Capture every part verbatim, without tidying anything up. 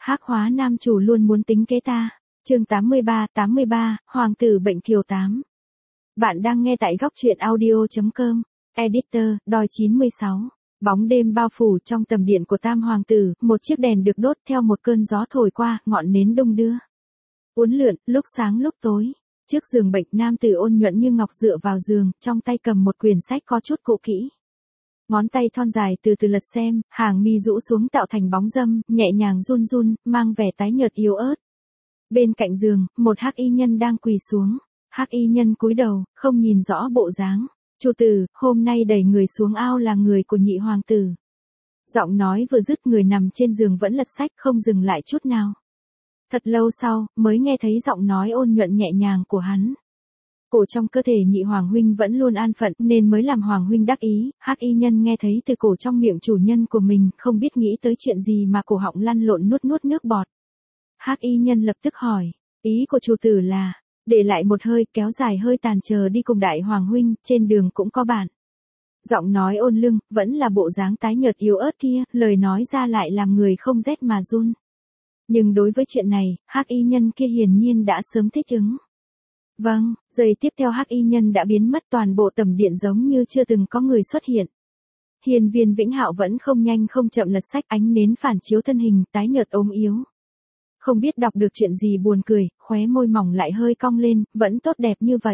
Hắc hóa nam chủ luôn muốn tính kế ta. Chương tám mươi ba, tám mươi ba, Hoàng tử bệnh kiều tám. Bạn đang nghe tại góc truyện audio chấm com. Editor, đòi chín mươi sáu. Bóng đêm bao phủ trong tầm điện của Tam hoàng tử, một chiếc đèn được đốt theo một cơn gió thổi qua, ngọn nến đung đưa. Uốn lượn, lúc sáng lúc tối. Trước giường bệnh, nam tử ôn nhuận như ngọc dựa vào giường, trong tay cầm một quyển sách có chút cũ kỹ. Ngón tay thon dài từ từ lật xem, hàng mi rũ xuống tạo thành bóng râm, nhẹ nhàng run run, mang vẻ tái nhợt yếu ớt. Bên cạnh giường, một hắc y nhân đang quỳ xuống. Hắc y nhân cúi đầu, không nhìn rõ bộ dáng. Chủ tử, hôm nay đẩy người xuống ao là người của nhị hoàng tử. Giọng nói vừa dứt, người nằm trên giường vẫn lật sách không dừng lại chút nào. Thật lâu sau, mới nghe thấy giọng nói ôn nhuận nhẹ nhàng của hắn. Cổ trong cơ thể nhị hoàng huynh vẫn luôn an phận nên mới làm hoàng huynh đắc ý. Hắc y nhân nghe thấy từ cổ trong miệng chủ nhân của mình, không biết nghĩ tới chuyện gì mà cổ họng lăn lộn nuốt nuốt nước bọt. Hắc y nhân lập tức hỏi, ý của chủ tử là, để lại một hơi, kéo dài hơi tàn chờ đi cùng đại hoàng huynh, trên đường cũng có bạn. Giọng nói ôn lưng, vẫn là bộ dáng tái nhợt yếu ớt kia, lời nói ra lại làm người không rét mà run. Nhưng đối với chuyện này, hắc y nhân kia hiển nhiên đã sớm thích ứng. Vâng, giây tiếp theo hắc y nhân đã biến mất, toàn bộ tầm điện giống như chưa từng có người xuất hiện. Hiên Viên Vĩnh Hạo vẫn không nhanh không chậm lật sách, ánh nến phản chiếu thân hình tái nhợt ốm yếu. Không biết đọc được chuyện gì buồn cười, khóe môi mỏng lại hơi cong lên, vẫn tốt đẹp như vậy.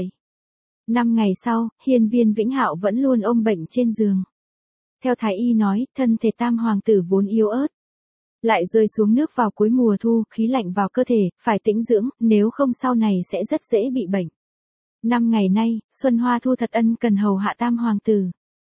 Năm ngày sau, Hiên Viên Vĩnh Hạo vẫn luôn ôm bệnh trên giường. Theo thái y nói, thân thể Tam hoàng tử vốn yếu ớt. Lại rơi xuống nước vào cuối mùa thu, khí lạnh vào cơ thể, phải tĩnh dưỡng, nếu không sau này sẽ rất dễ bị bệnh. Năm ngày nay, Xuân Hoa Thu thật ân cần hầu hạ Tam hoàng tử.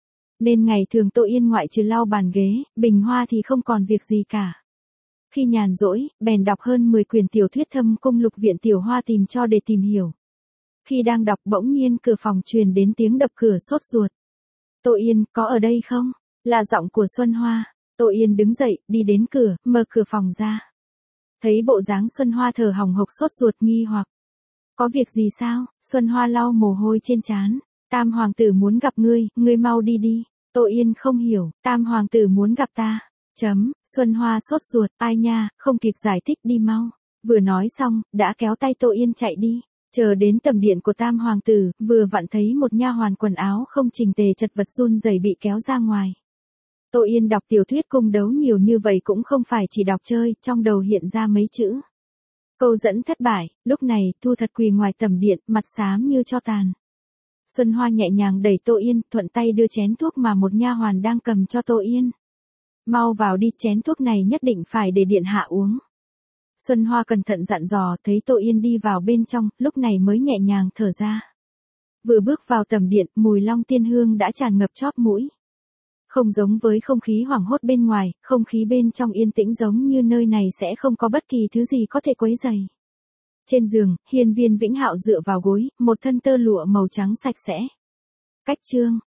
Nên ngày thường Tô Yên ngoại trừ lau bàn ghế, bình hoa thì không còn việc gì cả. Khi nhàn rỗi, bèn đọc hơn mười quyển tiểu thuyết Thâm Cung Lục Viện Tiểu Hoa tìm cho để tìm hiểu. Khi đang đọc bỗng nhiên cửa phòng truyền đến tiếng đập cửa sốt ruột. Tô Yên, có ở đây không? Là giọng của Xuân Hoa. Tô Yên đứng dậy, đi đến cửa, mở cửa phòng ra. Thấy bộ dáng Xuân Hoa thở hồng hộc sốt ruột nghi hoặc. Có việc gì sao? Xuân Hoa lau mồ hôi trên trán. Tam hoàng tử muốn gặp ngươi, ngươi mau đi đi. Tô Yên không hiểu, Tam hoàng tử muốn gặp ta. Chấm, Xuân Hoa sốt ruột, ai nha, không kịp giải thích, đi mau. Vừa nói xong, đã kéo tay Tô Yên chạy đi. Chờ đến tầm điện của Tam hoàng tử, vừa vặn thấy một nha hoàn quần áo không chỉnh tề chật vật run rẩy bị kéo ra ngoài. Tô Yên đọc tiểu thuyết cung đấu nhiều như vậy cũng không phải chỉ đọc chơi, trong đầu hiện ra mấy chữ. Câu dẫn thất bại, lúc này, Thu Thật quỳ ngoài tầm điện, mặt xám như tro tàn. Xuân Hoa nhẹ nhàng đẩy Tô Yên, thuận tay đưa chén thuốc mà một nha hoàn đang cầm cho Tô Yên. Mau vào đi, chén thuốc này nhất định phải để điện hạ uống. Xuân Hoa cẩn thận dặn dò, thấy Tô Yên đi vào bên trong, lúc này mới nhẹ nhàng thở ra. Vừa bước vào tầm điện, mùi long tiên hương đã tràn ngập chóp mũi. Không giống với không khí hoảng hốt bên ngoài, không khí bên trong yên tĩnh giống như nơi này sẽ không có bất kỳ thứ gì có thể quấy rầy. Trên giường, Hiên Viên Vĩnh Hạo dựa vào gối, một thân tơ lụa màu trắng sạch sẽ. Cách chương,